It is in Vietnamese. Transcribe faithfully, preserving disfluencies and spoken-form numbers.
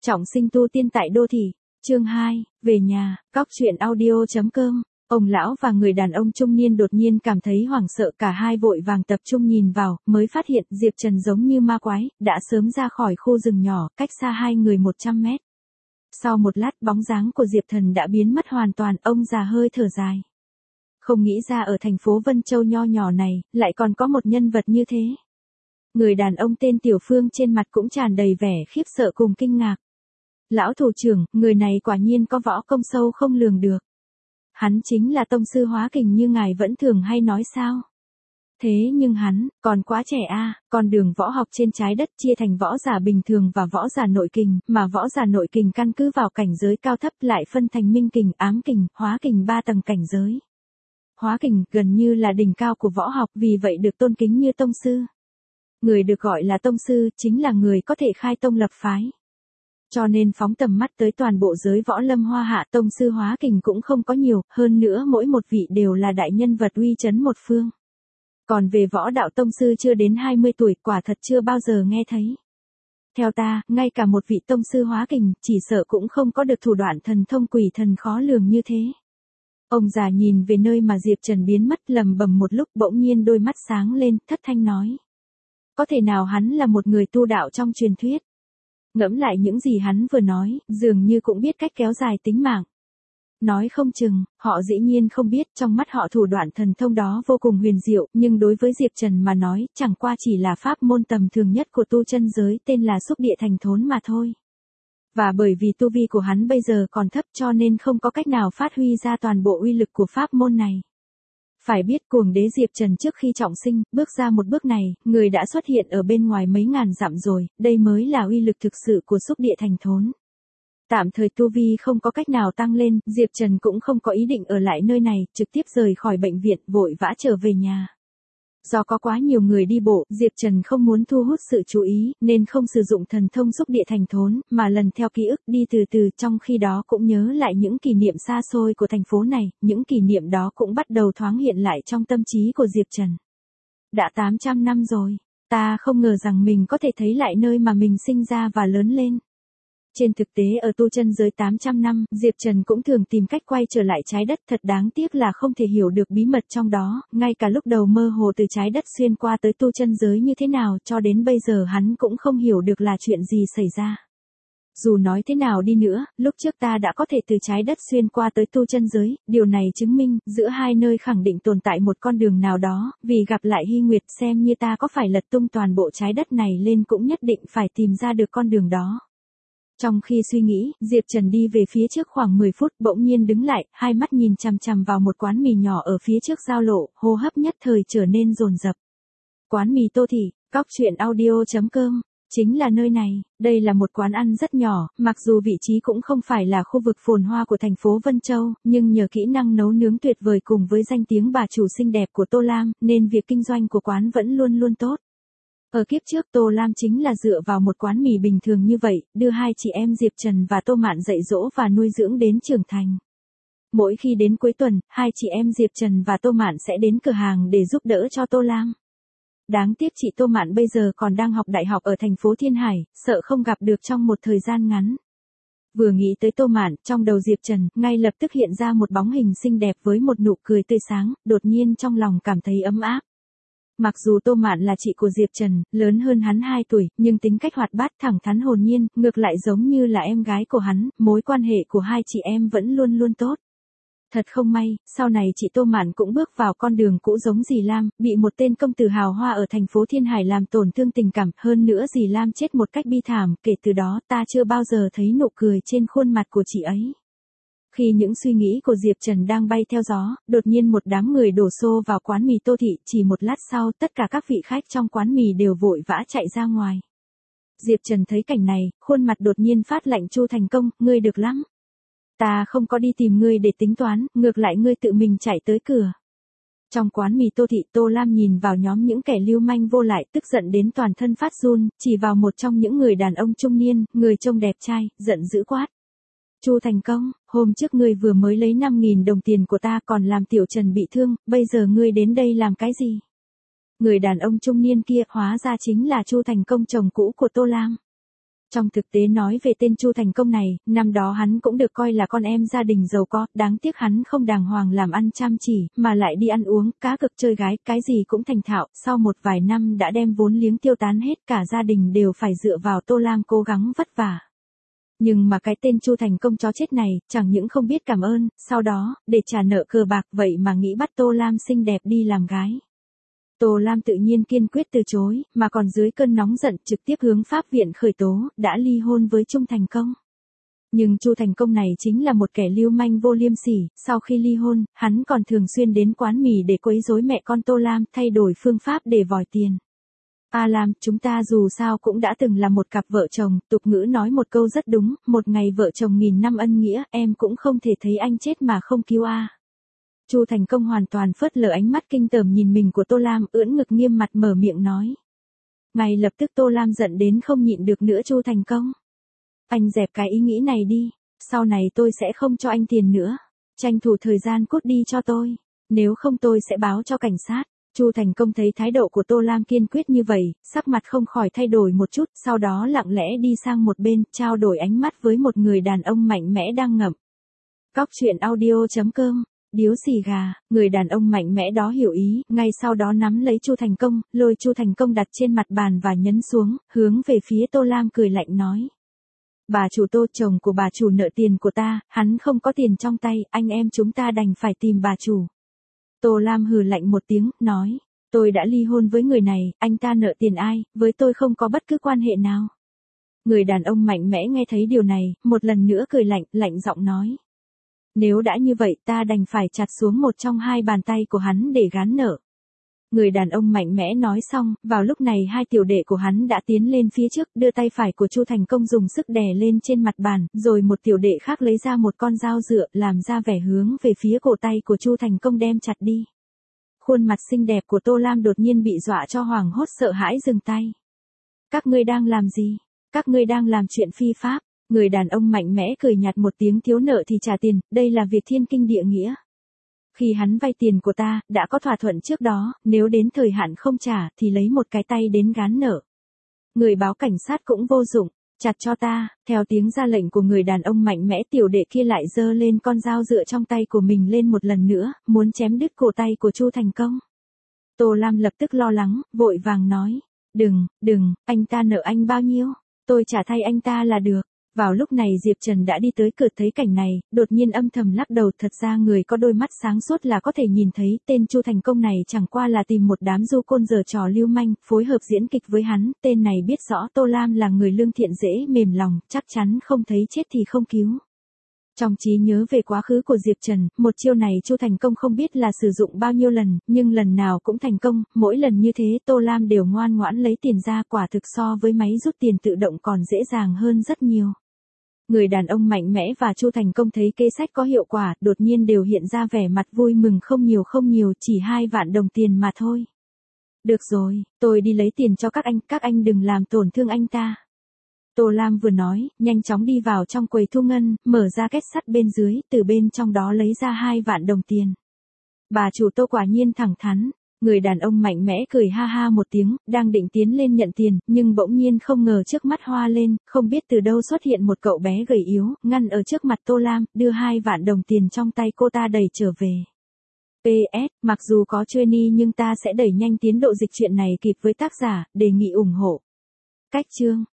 Trọng sinh tu tiên tại đô thị, chương hai, về nhà, cóc truyện audio chấm com. Ông lão và người đàn ông trung niên đột nhiên cảm thấy hoảng sợ, cả hai vội vàng tập trung nhìn vào, mới phát hiện Diệp Trần giống như ma quái, đã sớm ra khỏi khu rừng nhỏ, cách xa hai người một trăm mét. Sau một lát bóng dáng của Diệp Thần đã biến mất hoàn toàn, ông già hơi thở dài. Không nghĩ ra ở thành phố Vân Châu nho nhỏ này, lại còn có một nhân vật như thế. Người đàn ông tên Tiểu Phương trên mặt cũng tràn đầy vẻ khiếp sợ cùng kinh ngạc. Lão thủ trưởng, người này quả nhiên có võ công sâu không lường được. Hắn chính là tông sư hóa kình như ngài vẫn thường hay nói sao? Thế nhưng hắn, còn quá trẻ a, à, con đường võ học trên trái đất chia thành võ giả bình thường và võ giả nội kình, mà võ giả nội kình căn cứ vào cảnh giới cao thấp lại phân thành minh kình, ám kình, hóa kình ba tầng cảnh giới. Hóa kình gần như là đỉnh cao của võ học, vì vậy được tôn kính như tông sư. Người được gọi là tông sư chính là người có thể khai tông lập phái. Cho nên phóng tầm mắt tới toàn bộ giới võ lâm hoa hạ, tông sư hóa kình cũng không có nhiều, hơn nữa mỗi một vị đều là đại nhân vật uy chấn một phương. Còn về võ đạo tông sư chưa đến hai mươi tuổi, quả thật chưa bao giờ nghe thấy. Theo ta, ngay cả một vị tông sư hóa kình, chỉ sợ cũng không có được thủ đoạn thần thông quỷ thần khó lường như thế. Ông già nhìn về nơi mà Diệp Trần biến mất, lầm bầm một lúc, bỗng nhiên đôi mắt sáng lên, thất thanh nói. Có thể nào hắn là một người tu đạo trong truyền thuyết? Ngẫm lại những gì hắn vừa nói, dường như cũng biết cách kéo dài tính mạng. Nói không chừng, họ dĩ nhiên không biết, trong mắt họ thủ đoạn thần thông đó vô cùng huyền diệu, nhưng đối với Diệp Trần mà nói, chẳng qua chỉ là pháp môn tầm thường nhất của tu chân giới, tên là xúc địa thành thốn mà thôi. Và bởi vì tu vi của hắn bây giờ còn thấp cho nên không có cách nào phát huy ra toàn bộ uy lực của pháp môn này. Phải biết cuồng đế Diệp Trần trước khi trọng sinh, bước ra một bước này, người đã xuất hiện ở bên ngoài mấy ngàn dặm rồi, đây mới là uy lực thực sự của xúc địa thành thốn. Tạm thời tu vi không có cách nào tăng lên, Diệp Trần cũng không có ý định ở lại nơi này, trực tiếp rời khỏi bệnh viện, vội vã trở về nhà. Do có quá nhiều người đi bộ, Diệp Trần không muốn thu hút sự chú ý, nên không sử dụng thần thông xúc địa thành thốn, mà lần theo ký ức đi từ từ, trong khi đó cũng nhớ lại những kỷ niệm xa xôi của thành phố này, những kỷ niệm đó cũng bắt đầu thoáng hiện lại trong tâm trí của Diệp Trần. Đã tám trăm năm rồi, ta không ngờ rằng mình có thể thấy lại nơi mà mình sinh ra và lớn lên. Trên thực tế ở tu chân giới tám trăm năm, Diệp Trần cũng thường tìm cách quay trở lại trái đất, thật đáng tiếc là không thể hiểu được bí mật trong đó, ngay cả lúc đầu mơ hồ từ trái đất xuyên qua tới tu chân giới như thế nào, cho đến bây giờ hắn cũng không hiểu được là chuyện gì xảy ra. Dù nói thế nào đi nữa, lúc trước ta đã có thể từ trái đất xuyên qua tới tu chân giới, điều này chứng minh, giữa hai nơi khẳng định tồn tại một con đường nào đó, vì gặp lại Hy Nguyệt, xem như ta có phải lật tung toàn bộ trái đất này lên cũng nhất định phải tìm ra được con đường đó. Trong khi suy nghĩ, Diệp Trần đi về phía trước khoảng mười phút, bỗng nhiên đứng lại, hai mắt nhìn chằm chằm vào một quán mì nhỏ ở phía trước giao lộ, hô hấp nhất thời trở nên dồn dập. Quán mì Tô Thị, cóc truyện audio chấm com, chính là nơi này. Đây là một quán ăn rất nhỏ, mặc dù vị trí cũng không phải là khu vực phồn hoa của thành phố Vân Châu, nhưng nhờ kỹ năng nấu nướng tuyệt vời cùng với danh tiếng bà chủ xinh đẹp của Tô Lam, nên việc kinh doanh của quán vẫn luôn luôn tốt. Ở kiếp trước Tô Lam chính là dựa vào một quán mì bình thường như vậy, đưa hai chị em Diệp Trần và Tô Mạn dạy dỗ và nuôi dưỡng đến trưởng thành. Mỗi khi đến cuối tuần, hai chị em Diệp Trần và Tô Mạn sẽ đến cửa hàng để giúp đỡ cho Tô Lam. Đáng tiếc chị Tô Mạn bây giờ còn đang học đại học ở thành phố Thiên Hải, sợ không gặp được trong một thời gian ngắn. Vừa nghĩ tới Tô Mạn, trong đầu Diệp Trần ngay lập tức hiện ra một bóng hình xinh đẹp với một nụ cười tươi sáng, đột nhiên trong lòng cảm thấy ấm áp. Mặc dù Tô Mạn là chị của Diệp Trần, lớn hơn hắn hai tuổi, nhưng tính cách hoạt bát thẳng thắn hồn nhiên, ngược lại giống như là em gái của hắn, mối quan hệ của hai chị em vẫn luôn luôn tốt. Thật không may, sau này chị Tô Mạn cũng bước vào con đường cũ giống dì Lam, bị một tên công tử hào hoa ở thành phố Thiên Hải làm tổn thương tình cảm, hơn nữa dì Lam chết một cách bi thảm, kể từ đó ta chưa bao giờ thấy nụ cười trên khuôn mặt của chị ấy. Khi những suy nghĩ của Diệp Trần đang bay theo gió, đột nhiên một đám người đổ xô vào quán mì Tô Thị, chỉ một lát sau tất cả các vị khách trong quán mì đều vội vã chạy ra ngoài. Diệp Trần thấy cảnh này, khuôn mặt đột nhiên phát lạnh. Chu Thành Công, ngươi được lắm. Ta không có đi tìm ngươi để tính toán, ngược lại ngươi tự mình chạy tới cửa. Trong quán mì Tô Thị, Tô Lam nhìn vào nhóm những kẻ lưu manh vô lại, tức giận đến toàn thân phát run, chỉ vào một trong những người đàn ông trung niên, người trông đẹp trai, giận dữ quát. Chu Thành Công, hôm trước ngươi vừa mới lấy năm nghìn đồng tiền của ta còn làm Tiểu Trần bị thương, bây giờ ngươi đến đây làm cái gì? Người đàn ông trung niên kia hóa ra chính là Chu Thành Công chồng cũ của Tô Lam. Trong thực tế nói về tên Chu Thành Công này, năm đó hắn cũng được coi là con em gia đình giàu có, đáng tiếc hắn không đàng hoàng làm ăn chăm chỉ, mà lại đi ăn uống, cá cược chơi gái, cái gì cũng thành thạo, sau một vài năm đã đem vốn liếng tiêu tán hết, cả gia đình đều phải dựa vào Tô Lam cố gắng vất vả. Nhưng mà cái tên Chu Thành Công chó chết này, chẳng những không biết cảm ơn, sau đó, để trả nợ cờ bạc vậy mà nghĩ bắt Tô Lam xinh đẹp đi làm gái. Tô Lam tự nhiên kiên quyết từ chối, mà còn dưới cơn nóng giận trực tiếp hướng pháp viện khởi tố, đã ly hôn với Chu Thành Công. Nhưng Chu Thành Công này chính là một kẻ lưu manh vô liêm sỉ, sau khi ly hôn, hắn còn thường xuyên đến quán mì để quấy rối mẹ con Tô Lam, thay đổi phương pháp để vòi tiền. A Lam, chúng ta dù sao cũng đã từng là một cặp vợ chồng, tục ngữ nói một câu rất đúng, một ngày vợ chồng nghìn năm ân nghĩa, em cũng không thể thấy anh chết mà không cứu a. Chu Thành Công hoàn toàn phớt lờ ánh mắt kinh tởm nhìn mình của Tô Lam, ưỡn ngực nghiêm mặt mở miệng nói. Ngay lập tức Tô Lam giận đến không nhịn được nữa. Chu Thành Công, anh dẹp cái ý nghĩ này đi, sau này tôi sẽ không cho anh tiền nữa, tranh thủ thời gian cút đi cho tôi, nếu không tôi sẽ báo cho cảnh sát. Chu Thành Công thấy thái độ của Tô Lam kiên quyết như vậy, sắc mặt không khỏi thay đổi một chút, sau đó lặng lẽ đi sang một bên, trao đổi ánh mắt với một người đàn ông mạnh mẽ đang ngậm cóc truyện audio chấm com. Điếu xì gà, người đàn ông mạnh mẽ đó hiểu ý, ngay sau đó nắm lấy Chu Thành Công, lôi Chu Thành Công đặt trên mặt bàn và nhấn xuống, hướng về phía Tô Lam cười lạnh nói. Bà chủ Tô, chồng của bà chủ nợ tiền của ta, hắn không có tiền trong tay, anh em chúng ta đành phải tìm bà chủ. Tô Lam hừ lạnh một tiếng, nói, tôi đã ly hôn với người này, anh ta nợ tiền ai, với tôi không có bất cứ quan hệ nào. Người đàn ông mạnh mẽ nghe thấy điều này, một lần nữa cười lạnh, lạnh giọng nói. Nếu đã như vậy ta đành phải chặt xuống một trong hai bàn tay của hắn để gán nợ. Người đàn ông mạnh mẽ nói xong, vào lúc này hai tiểu đệ của hắn đã tiến lên phía trước, đưa tay phải của Chu Thành Công dùng sức đè lên trên mặt bàn, rồi một tiểu đệ khác lấy ra một con dao dựa, làm ra vẻ hướng về phía cổ tay của Chu Thành Công đem chặt đi. Khuôn mặt xinh đẹp của Tô Lam đột nhiên bị dọa cho hoảng hốt sợ hãi dừng tay. Các ngươi đang làm gì? Các ngươi đang làm chuyện phi pháp. Người đàn ông mạnh mẽ cười nhạt một tiếng, thiếu nợ thì trả tiền, đây là việc thiên kinh địa nghĩa. Khi hắn vay tiền của ta, đã có thỏa thuận trước đó, nếu đến thời hạn không trả thì lấy một cái tay đến gán nợ. Người báo cảnh sát cũng vô dụng, chặt cho ta. Theo tiếng ra lệnh của người đàn ông mạnh mẽ, tiểu đệ kia lại giơ lên con dao dựa trong tay của mình lên một lần nữa, muốn chém đứt cổ tay của Chu Thành Công. Tô Lam lập tức lo lắng, vội vàng nói, đừng, đừng, anh ta nợ anh bao nhiêu, tôi trả thay anh ta là được. Vào lúc này Diệp Trần đã đi tới cửa, thấy cảnh này, đột nhiên âm thầm lắc đầu, thật ra người có đôi mắt sáng suốt là có thể nhìn thấy, tên Chu Thành Công này chẳng qua là tìm một đám du côn giở trò lưu manh, phối hợp diễn kịch với hắn, tên này biết rõ Tô Lam là người lương thiện dễ mềm lòng, chắc chắn không thấy chết thì không cứu. Trong trí nhớ về quá khứ của Diệp Trần, một chiêu này Chu Thành Công không biết là sử dụng bao nhiêu lần, nhưng lần nào cũng thành công, mỗi lần như thế Tô Lam đều ngoan ngoãn lấy tiền ra, quả thực so với máy rút tiền tự động còn dễ dàng hơn rất nhiều. Người đàn ông mạnh mẽ và Chu Thành Công thấy kế sách có hiệu quả, đột nhiên đều hiện ra vẻ mặt vui mừng, không nhiều không nhiều, chỉ hai vạn đồng tiền mà thôi. Được rồi, tôi đi lấy tiền cho các anh, các anh đừng làm tổn thương anh ta. Tô Lam vừa nói, nhanh chóng đi vào trong quầy thu ngân, mở ra két sắt bên dưới, từ bên trong đó lấy ra hai vạn đồng tiền. Bà chủ Tô quả nhiên thẳng thắn. Người đàn ông mạnh mẽ cười ha ha một tiếng, đang định tiến lên nhận tiền, nhưng bỗng nhiên không ngờ trước mắt hoa lên, không biết từ đâu xuất hiện một cậu bé gầy yếu, ngăn ở trước mặt Tô Lam, đưa hai vạn đồng tiền trong tay cô ta đẩy trở về. pê ét, mặc dù có trainee nhưng ta sẽ đẩy nhanh tiến độ dịch truyện này kịp với tác giả, đề nghị ủng hộ. Cách chương